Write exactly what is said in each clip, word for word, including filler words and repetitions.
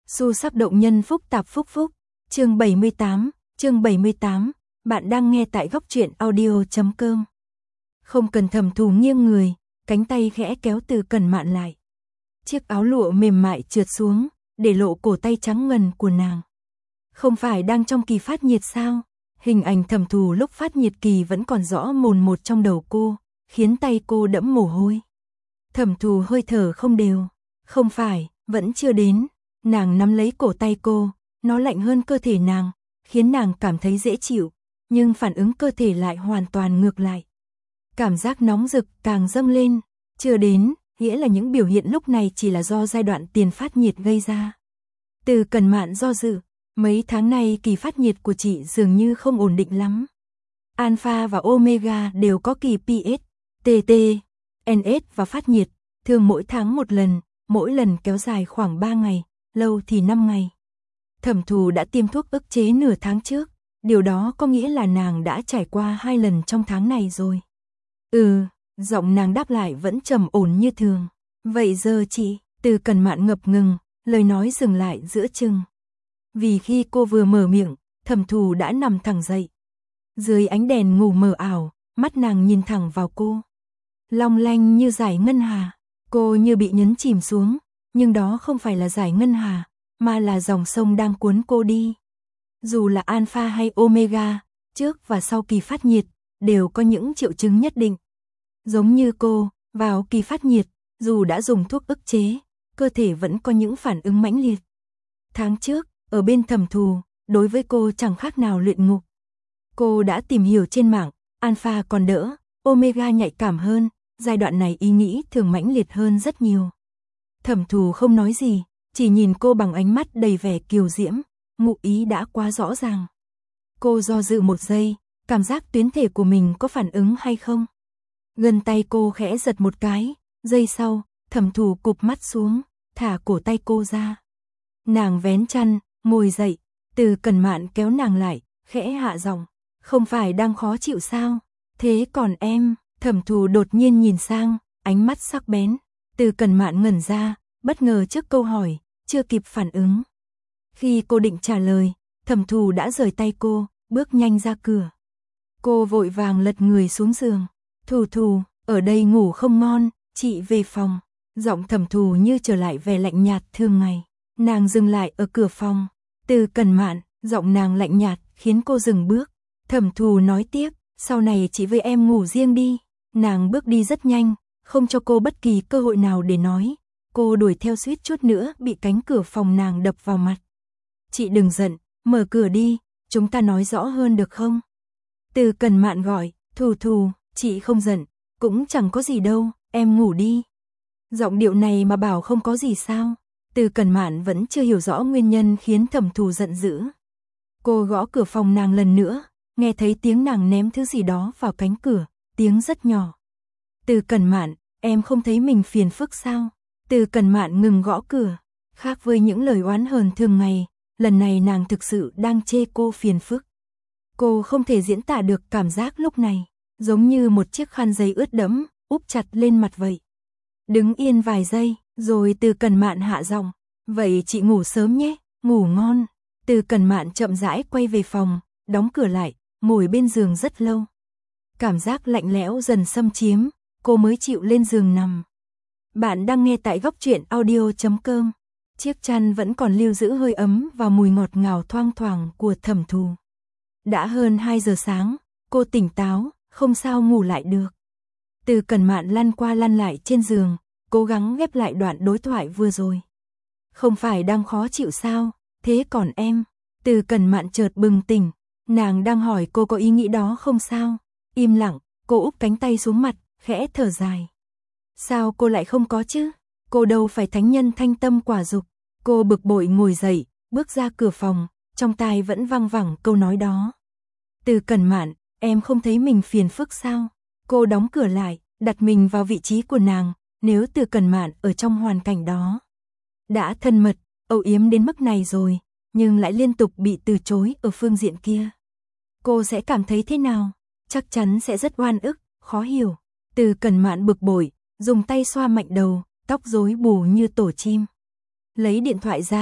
Xu sắc động nhân phúc tạp phúc phúc, chương bảy mươi tám, chương bảy mươi tám, bạn đang nghe tại góc truyện audio chấm com. Không cần Thẩm Thù nghiêng người, cánh tay khẽ kéo Từ Cẩn Mạn lại. Chiếc áo lụa mềm mại trượt xuống, để lộ cổ tay trắng ngần của nàng. Không phải đang trong kỳ phát nhiệt sao? Hình ảnh Thẩm Thù lúc phát nhiệt kỳ vẫn còn rõ mồn một trong đầu cô, khiến tay cô đẫm mồ hôi. Thẩm Thù hơi thở không đều. Không phải, vẫn chưa đến. Nàng nắm lấy cổ tay cô, nó lạnh hơn cơ thể nàng, khiến nàng cảm thấy dễ chịu, nhưng phản ứng cơ thể lại hoàn toàn ngược lại. Cảm giác nóng rực càng dâng lên, chưa đến, nghĩa là những biểu hiện lúc này chỉ là do giai đoạn tiền phát nhiệt gây ra. Từ Cẩn Mạn do dự, mấy tháng nay kỳ phát nhiệt của chị dường như không ổn định lắm. Alpha và Omega đều có kỳ pê ét, tê tê, en ét và phát nhiệt, thường mỗi tháng một lần, mỗi lần kéo dài khoảng ba ngày, lâu thì năm ngày. Thẩm Thù đã tiêm thuốc ức chế nửa tháng trước, điều đó có nghĩa là nàng đã trải qua hai lần trong tháng này rồi. Ừ, giọng nàng đáp lại vẫn trầm ổn như thường. Vậy giờ chị, Từ Cẩn Mạn ngập ngừng, lời nói dừng lại giữa chừng. Vì khi cô vừa mở miệng, Thẩm Thù đã nằm thẳng dậy. Dưới ánh đèn ngủ mờ ảo, mắt nàng nhìn thẳng vào cô. Long lanh như dải ngân hà, cô như bị nhấn chìm xuống, nhưng đó không phải là dải ngân hà, mà là dòng sông đang cuốn cô đi. Dù là Alpha hay Omega, trước và sau kỳ phát nhiệt, đều có những triệu chứng nhất định. Giống như cô, vào kỳ phát nhiệt, dù đã dùng thuốc ức chế, cơ thể vẫn có những phản ứng mãnh liệt. Tháng trước, ở bên Thẩm Thù, đối với cô chẳng khác nào luyện ngục. Cô đã tìm hiểu trên mạng, Alpha còn đỡ, Omega nhạy cảm hơn, giai đoạn này ý nghĩ thường mãnh liệt hơn rất nhiều. Thẩm Thù không nói gì, chỉ nhìn cô bằng ánh mắt đầy vẻ kiều diễm, ngụ ý đã quá rõ ràng. Cô do dự một giây, cảm giác tuyến thể của mình có phản ứng hay không. Gần tay cô khẽ giật một cái, giây sau, Thẩm Thù cụp mắt xuống, thả cổ tay cô ra. Nàng vén chăn, ngồi dậy, Từ Cẩn Mạn kéo nàng lại, khẽ hạ giọng, không phải đang khó chịu sao? Thế còn em? Thẩm Thù đột nhiên nhìn sang, ánh mắt sắc bén. Từ Cẩn Mạn ngẩn ra, bất ngờ trước câu hỏi, chưa kịp phản ứng. Khi cô định trả lời, Thẩm Thù đã rời tay cô, bước nhanh ra cửa. Cô vội vàng lật người xuống giường. Thù Thù, ở đây ngủ không ngon, chị về phòng. Giọng Thẩm Thù như trở lại vẻ lạnh nhạt thường ngày. Nàng dừng lại ở cửa phòng. Từ Cẩn Mạn, giọng nàng lạnh nhạt, khiến cô dừng bước. Thẩm Thù nói tiếp, sau này chị với em ngủ riêng đi. Nàng bước đi rất nhanh, không cho cô bất kỳ cơ hội nào để nói. Cô đuổi theo suýt chút nữa bị cánh cửa phòng nàng đập vào mặt. Chị đừng giận, mở cửa đi, chúng ta nói rõ hơn được không? Từ Cẩn Mạn gọi, Thù Thù, chị không giận, cũng chẳng có gì đâu, em ngủ đi. Giọng điệu này mà bảo không có gì sao? Từ Cẩn Mạn vẫn chưa hiểu rõ nguyên nhân khiến Thẩm Thù giận dữ. Cô gõ cửa phòng nàng lần nữa, nghe thấy tiếng nàng ném thứ gì đó vào cánh cửa, tiếng rất nhỏ. Từ Cẩn Mạn, em không thấy mình phiền phức sao? Từ Cẩn Mạn ngừng gõ cửa, khác với những lời oán hờn thường ngày, lần này nàng thực sự đang chê cô phiền phức. Cô không thể diễn tả được cảm giác lúc này, giống như một chiếc khăn giấy ướt đẫm, úp chặt lên mặt vậy. Đứng yên vài giây, rồi Từ Cẩn Mạn hạ giọng, vậy chị ngủ sớm nhé, ngủ ngon. Từ Cẩn Mạn chậm rãi quay về phòng, đóng cửa lại, ngồi bên giường rất lâu. Cảm giác lạnh lẽo dần xâm chiếm, cô mới chịu lên giường nằm. Bạn đang nghe tại góc truyện audio chấm com. Chiếc chăn vẫn còn lưu giữ hơi ấm và mùi ngọt ngào thoang thoảng của Thẩm Thù. Đã hơn hai giờ sáng, cô tỉnh táo, không sao ngủ lại được. Từ Cẩn Mạn lăn qua lăn lại trên giường, cố gắng ghép lại đoạn đối thoại vừa rồi. Không phải đang khó chịu sao? Thế còn em? Từ Cẩn Mạn chợt bừng tỉnh, nàng đang hỏi cô có ý nghĩ đó không sao? Im lặng, cô úp cánh tay xuống mặt, khẽ thở dài. Sao cô lại không có chứ? Cô đâu phải thánh nhân thanh tâm quả dục. Cô bực bội ngồi dậy, bước ra cửa phòng, trong tai vẫn văng vẳng câu nói đó. Từ Cẩn Mạn, em không thấy mình phiền phức sao? Cô đóng cửa lại, đặt mình vào vị trí của nàng, nếu Từ Cẩn Mạn ở trong hoàn cảnh đó. Đã thân mật, âu yếm đến mức này rồi, nhưng lại liên tục bị từ chối ở phương diện kia. Cô sẽ cảm thấy thế nào? Chắc chắn sẽ rất oan ức, khó hiểu. Từ Cẩn Mạn bực bội, dùng tay xoa mạnh đầu, tóc rối bù như tổ chim. Lấy điện thoại ra,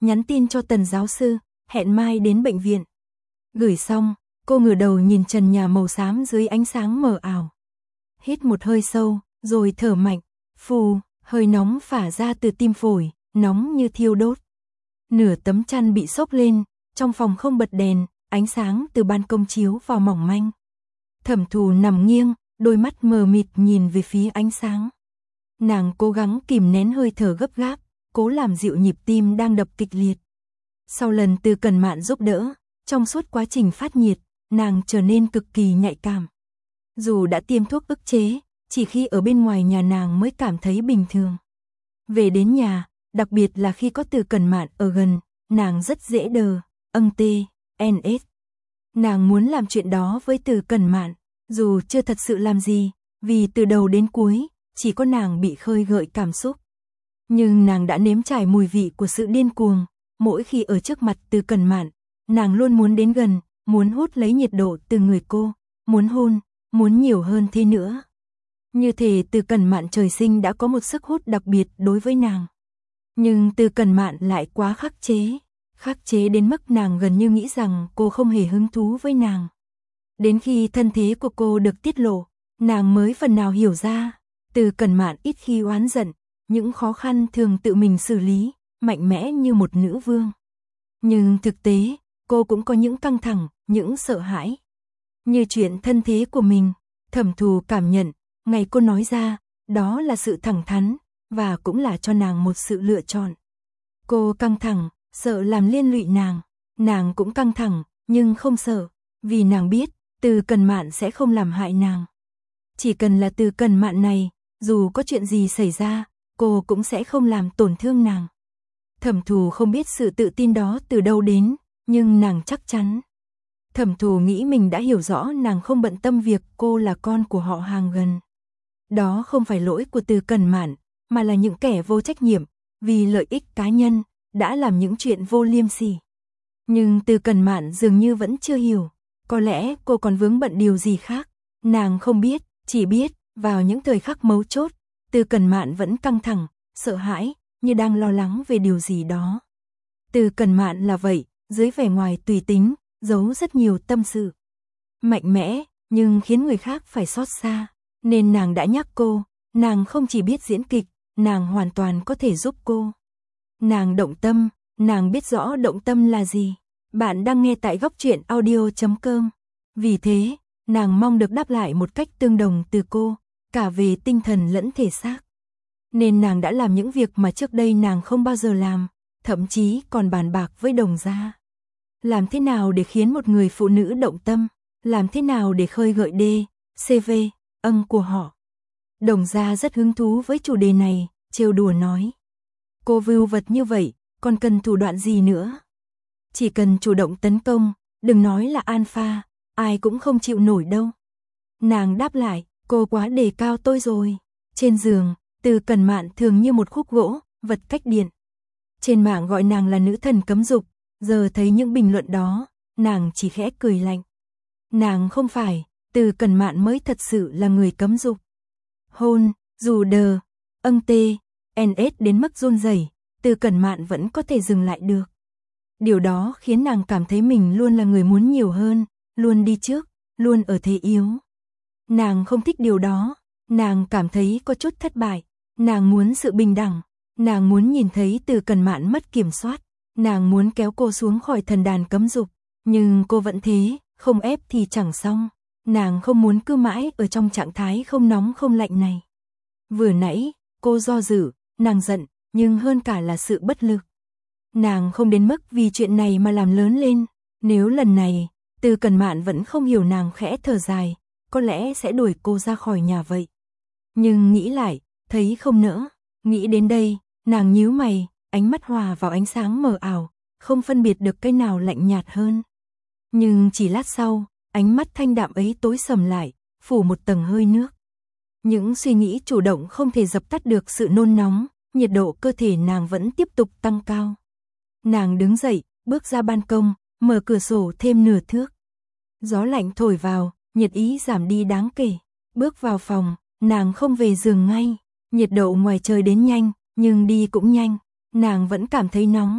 nhắn tin cho Tần giáo sư, hẹn mai đến bệnh viện. Gửi xong, cô ngửa đầu nhìn trần nhà màu xám dưới ánh sáng mờ ảo. Hít một hơi sâu, rồi thở mạnh, phù, hơi nóng phả ra từ tim phổi, nóng như thiêu đốt. Nửa tấm chăn bị xốc lên, trong phòng không bật đèn, ánh sáng từ ban công chiếu vào mỏng manh. Thẩm Thù nằm nghiêng, đôi mắt mờ mịt nhìn về phía ánh sáng. Nàng cố gắng kìm nén hơi thở gấp gáp, cố làm dịu nhịp tim đang đập kịch liệt. Sau lần Từ Cẩn Mạn giúp đỡ, trong suốt quá trình phát nhiệt, nàng trở nên cực kỳ nhạy cảm. Dù đã tiêm thuốc ức chế, chỉ khi ở bên ngoài nhà nàng mới cảm thấy bình thường. Về đến nhà, đặc biệt là khi có Từ Cẩn Mạn ở gần, nàng rất dễ đờ, âng tê, en ét. Nàng muốn làm chuyện đó với Từ Cẩn Mạn, dù chưa thật sự làm gì, vì từ đầu đến cuối, chỉ có nàng bị khơi gợi cảm xúc. Nhưng nàng đã nếm trải mùi vị của sự điên cuồng, mỗi khi ở trước mặt Từ Cẩn Mạn, nàng luôn muốn đến gần, muốn hút lấy nhiệt độ từ người cô, muốn hôn, muốn nhiều hơn thế nữa. Như thể Từ Cẩn Mạn trời sinh đã có một sức hút đặc biệt đối với nàng. Nhưng Từ Cẩn Mạn lại quá khắc chế, khắc chế đến mức nàng gần như nghĩ rằng cô không hề hứng thú với nàng. Đến khi thân thế của cô được tiết lộ, nàng mới phần nào hiểu ra, Từ Cẩn Mạn ít khi oán giận, những khó khăn thường tự mình xử lý, mạnh mẽ như một nữ vương. Nhưng thực tế, cô cũng có những căng thẳng, những sợ hãi. Như chuyện thân thế của mình, Thẩm Thù cảm nhận, ngày cô nói ra, đó là sự thẳng thắn, và cũng là cho nàng một sự lựa chọn. Cô căng thẳng, sợ làm liên lụy nàng, nàng cũng căng thẳng, nhưng không sợ, vì nàng biết, Từ Cẩn Mạn sẽ không làm hại nàng. Chỉ cần là Từ Cẩn Mạn này, dù có chuyện gì xảy ra, cô cũng sẽ không làm tổn thương nàng. Thẩm Thù không biết sự tự tin đó từ đâu đến, nhưng nàng chắc chắn. Thẩm Thù nghĩ mình đã hiểu rõ nàng không bận tâm việc cô là con của họ hàng gần. Đó không phải lỗi của Từ Cẩn Mạn, mà là những kẻ vô trách nhiệm, vì lợi ích cá nhân, đã làm những chuyện vô liêm sỉ. Nhưng Từ Cẩn Mạn dường như vẫn chưa hiểu, có lẽ cô còn vướng bận điều gì khác. Nàng không biết, chỉ biết, vào những thời khắc mấu chốt, Từ Cẩn Mạn vẫn căng thẳng, sợ hãi, như đang lo lắng về điều gì đó. Từ Cẩn Mạn là vậy, dưới vẻ ngoài tùy tính, giấu rất nhiều tâm sự. Mạnh mẽ, nhưng khiến người khác phải xót xa. Nên nàng đã nhắc cô, nàng không chỉ biết diễn kịch, nàng hoàn toàn có thể giúp cô. Nàng động tâm, nàng biết rõ động tâm là gì. Bạn đang nghe tại góc truyện audio chấm com. Vì thế, nàng mong được đáp lại một cách tương đồng từ cô, cả về tinh thần lẫn thể xác. Nên nàng đã làm những việc mà trước đây nàng không bao giờ làm, thậm chí còn bàn bạc với Đồng Gia. Làm thế nào để khiến một người phụ nữ động tâm, làm thế nào để khơi gợi đê, xê vê, âng của họ. Đồng Gia rất hứng thú với chủ đề này, trêu đùa nói. Cô vưu vật như vậy, còn cần thủ đoạn gì nữa? Chỉ cần chủ động tấn công, đừng nói là alpha, ai cũng không chịu nổi đâu. Nàng đáp lại, cô quá đề cao tôi rồi. Trên giường, Từ Cẩn Mạn thường như một khúc gỗ, vật cách điện. Trên mạng gọi nàng là nữ thần cấm dục, giờ thấy những bình luận đó, nàng chỉ khẽ cười lạnh. Nàng không phải, Từ Cẩn Mạn mới thật sự là người cấm dục. Hôn, dù đờ, âng tê, en ét đến mức run rẩy, Từ Cẩn Mạn vẫn có thể dừng lại được. Điều đó khiến nàng cảm thấy mình luôn là người muốn nhiều hơn, luôn đi trước, luôn ở thế yếu. Nàng không thích điều đó, nàng cảm thấy có chút thất bại, nàng muốn sự bình đẳng, nàng muốn nhìn thấy Từ Cẩn Mạn mất kiểm soát, nàng muốn kéo cô xuống khỏi thần đàn cấm dục, nhưng cô vẫn thế, không ép thì chẳng xong, nàng không muốn cứ mãi ở trong trạng thái không nóng không lạnh này. Vừa nãy, cô do dự, nàng giận, nhưng hơn cả là sự bất lực. Nàng không đến mức vì chuyện này mà làm lớn lên, nếu lần này, Từ Cẩn Mạn vẫn không hiểu nàng khẽ thở dài, có lẽ sẽ đuổi cô ra khỏi nhà vậy. Nhưng nghĩ lại, thấy không nỡ, nghĩ đến đây, nàng nhíu mày, ánh mắt hòa vào ánh sáng mờ ảo, không phân biệt được cái nào lạnh nhạt hơn. Nhưng chỉ lát sau, ánh mắt thanh đạm ấy tối sầm lại, phủ một tầng hơi nước. Những suy nghĩ chủ động không thể dập tắt được sự nôn nóng, nhiệt độ cơ thể nàng vẫn tiếp tục tăng cao. Nàng đứng dậy, bước ra ban công, mở cửa sổ thêm nửa thước. Gió lạnh thổi vào, nhiệt ý giảm đi đáng kể. Bước vào phòng, nàng không về giường ngay. Nhiệt độ ngoài trời đến nhanh, nhưng đi cũng nhanh. Nàng vẫn cảm thấy nóng.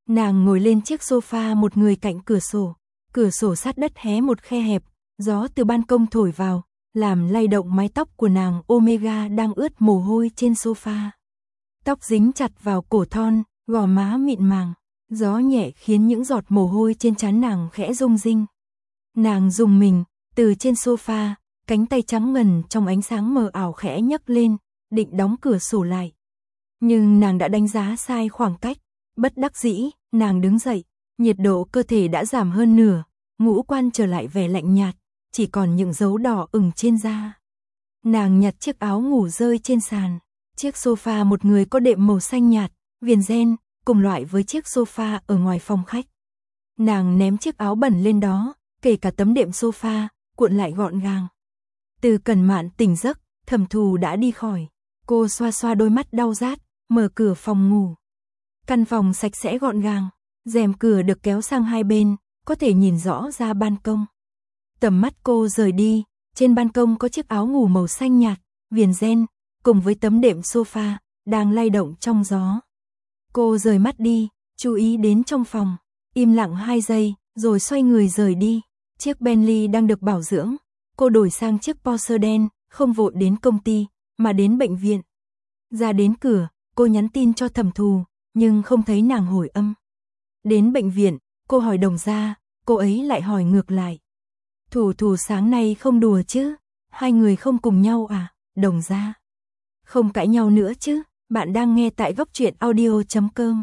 Nàng ngồi lên chiếc sofa một người cạnh cửa sổ, cửa sổ sát đất hé một khe hẹp, gió từ ban công thổi vào, làm lay động mái tóc của nàng Omega đang ướt mồ hôi trên sofa. Tóc dính chặt vào cổ thon, gò má mịn màng, gió nhẹ khiến những giọt mồ hôi trên trán nàng khẽ rung rinh. Nàng rùng mình, từ trên sofa, cánh tay trắng ngần trong ánh sáng mờ ảo khẽ nhấc lên, định đóng cửa sổ lại. Nhưng nàng đã đánh giá sai khoảng cách, bất đắc dĩ, nàng đứng dậy, nhiệt độ cơ thể đã giảm hơn nửa, ngũ quan trở lại vẻ lạnh nhạt, chỉ còn những dấu đỏ ửng trên da. Nàng nhặt chiếc áo ngủ rơi trên sàn, chiếc sofa một người có đệm màu xanh nhạt, viền ren, cùng loại với chiếc sofa ở ngoài phòng khách. Nàng ném chiếc áo bẩn lên đó, kể cả tấm đệm sofa, cuộn lại gọn gàng. Từ Cẩn Mạn tỉnh giấc, Thẩm Thù đã đi khỏi. Cô xoa xoa đôi mắt đau rát, mở cửa phòng ngủ. Căn phòng sạch sẽ gọn gàng, rèm cửa được kéo sang hai bên, có thể nhìn rõ ra ban công. Tầm mắt cô rời đi, trên ban công có chiếc áo ngủ màu xanh nhạt, viền ren, cùng với tấm đệm sofa, đang lay động trong gió. Cô rời mắt đi, chú ý đến trong phòng, im lặng hai giây, rồi xoay người rời đi. Chiếc Bentley đang được bảo dưỡng, cô đổi sang chiếc Porsche đen, không vội đến công ty, mà đến bệnh viện. Ra đến cửa, cô nhắn tin cho Thẩm Thù, nhưng không thấy nàng hồi âm. Đến bệnh viện, cô hỏi Đồng Gia, cô ấy lại hỏi ngược lại. Thù Thù sáng nay không đùa chứ? Hai người không cùng nhau à? Đồng Gia. Không cãi nhau nữa chứ? Bạn đang nghe tại góc truyện audio chấm com.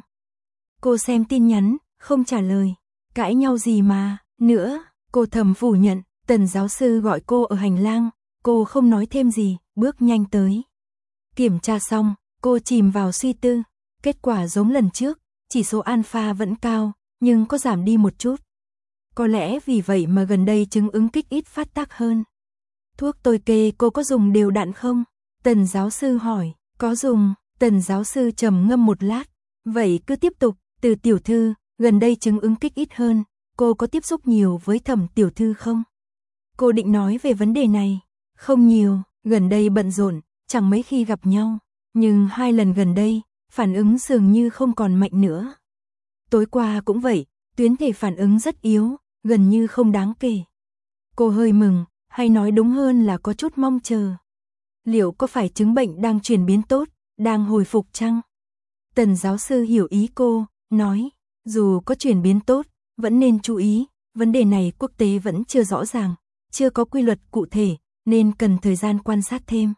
Cô xem tin nhắn, không trả lời. Cãi nhau gì mà, nữa, cô thầm phủ nhận. Tần giáo sư gọi cô ở hành lang, cô không nói thêm gì, bước nhanh tới. Kiểm tra xong, cô chìm vào suy tư. Kết quả giống lần trước, chỉ số alpha vẫn cao, nhưng có giảm đi một chút. Có lẽ vì vậy mà gần đây chứng ứng kích ít phát tác hơn. Thuốc tôi kê cô có dùng đều đặn không? Tần giáo sư hỏi, có dùng. Tần giáo sư trầm ngâm một lát, vậy cứ tiếp tục. Từ tiểu thư, gần đây chứng ứng kích ít hơn, cô có tiếp xúc nhiều với Thẩm tiểu thư không? Cô định nói về vấn đề này, không nhiều, gần đây bận rộn, chẳng mấy khi gặp nhau, nhưng hai lần gần đây, phản ứng dường như không còn mạnh nữa. Tối qua cũng vậy, tuyến thể phản ứng rất yếu, gần như không đáng kể. Cô hơi mừng, hay nói đúng hơn là có chút mong chờ. Liệu có phải chứng bệnh đang chuyển biến tốt, đang hồi phục chăng? Tần giáo sư hiểu ý cô, nói, dù có chuyển biến tốt, vẫn nên chú ý, vấn đề này quốc tế vẫn chưa rõ ràng, chưa có quy luật cụ thể, nên cần thời gian quan sát thêm.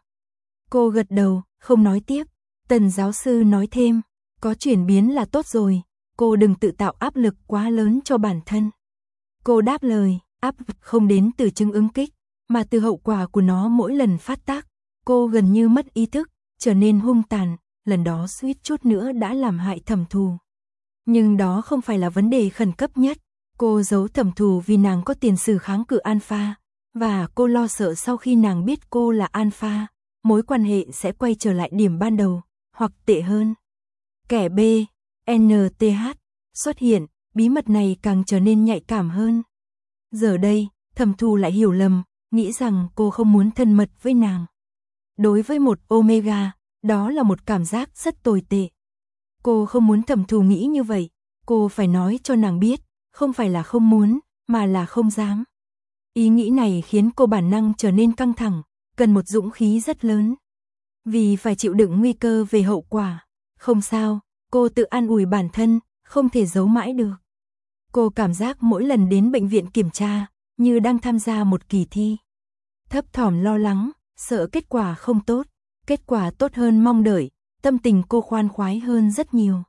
Cô gật đầu, không nói tiếp. Tần giáo sư nói thêm, có chuyển biến là tốt rồi, cô đừng tự tạo áp lực quá lớn cho bản thân. Cô đáp lời, áp lực không đến từ chứng ứng kích, mà từ hậu quả của nó mỗi lần phát tác. Cô gần như mất ý thức, trở nên hung tàn, lần đó suýt chút nữa đã làm hại Thẩm Thù. Nhưng đó không phải là vấn đề khẩn cấp nhất. Cô giấu Thẩm Thù vì nàng có tiền sử kháng cự alpha, và cô lo sợ sau khi nàng biết cô là alpha, mối quan hệ sẽ quay trở lại điểm ban đầu, hoặc tệ hơn. Kẻ B, en tê hát, xuất hiện, bí mật này càng trở nên nhạy cảm hơn. Giờ đây, Thẩm Thù lại hiểu lầm, nghĩ rằng cô không muốn thân mật với nàng. Đối với một Omega, đó là một cảm giác rất tồi tệ. Cô không muốn Thẩm Thù nghĩ như vậy, cô phải nói cho nàng biết, không phải là không muốn, mà là không dám. Ý nghĩ này khiến cô bản năng trở nên căng thẳng, cần một dũng khí rất lớn. Vì phải chịu đựng nguy cơ về hậu quả. Không sao, cô tự an ủi bản thân, không thể giấu mãi được. Cô cảm giác mỗi lần đến bệnh viện kiểm tra, như đang tham gia một kỳ thi. Thấp thỏm lo lắng, sợ kết quả không tốt, kết quả tốt hơn mong đợi, tâm tình cô khoan khoái hơn rất nhiều.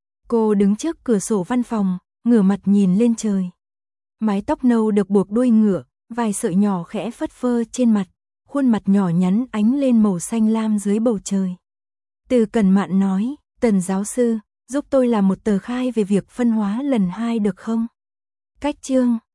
Cô đứng trước cửa sổ văn phòng, ngửa mặt nhìn lên trời. Mái tóc nâu được buộc đuôi ngựa, vài sợi nhỏ khẽ phất phơ trên mặt, khuôn mặt nhỏ nhắn ánh lên màu xanh lam dưới bầu trời. Từ Cẩn Mạn nói, Tần giáo sư, giúp tôi làm một tờ khai về việc phân hóa lần hai được không? Cách chương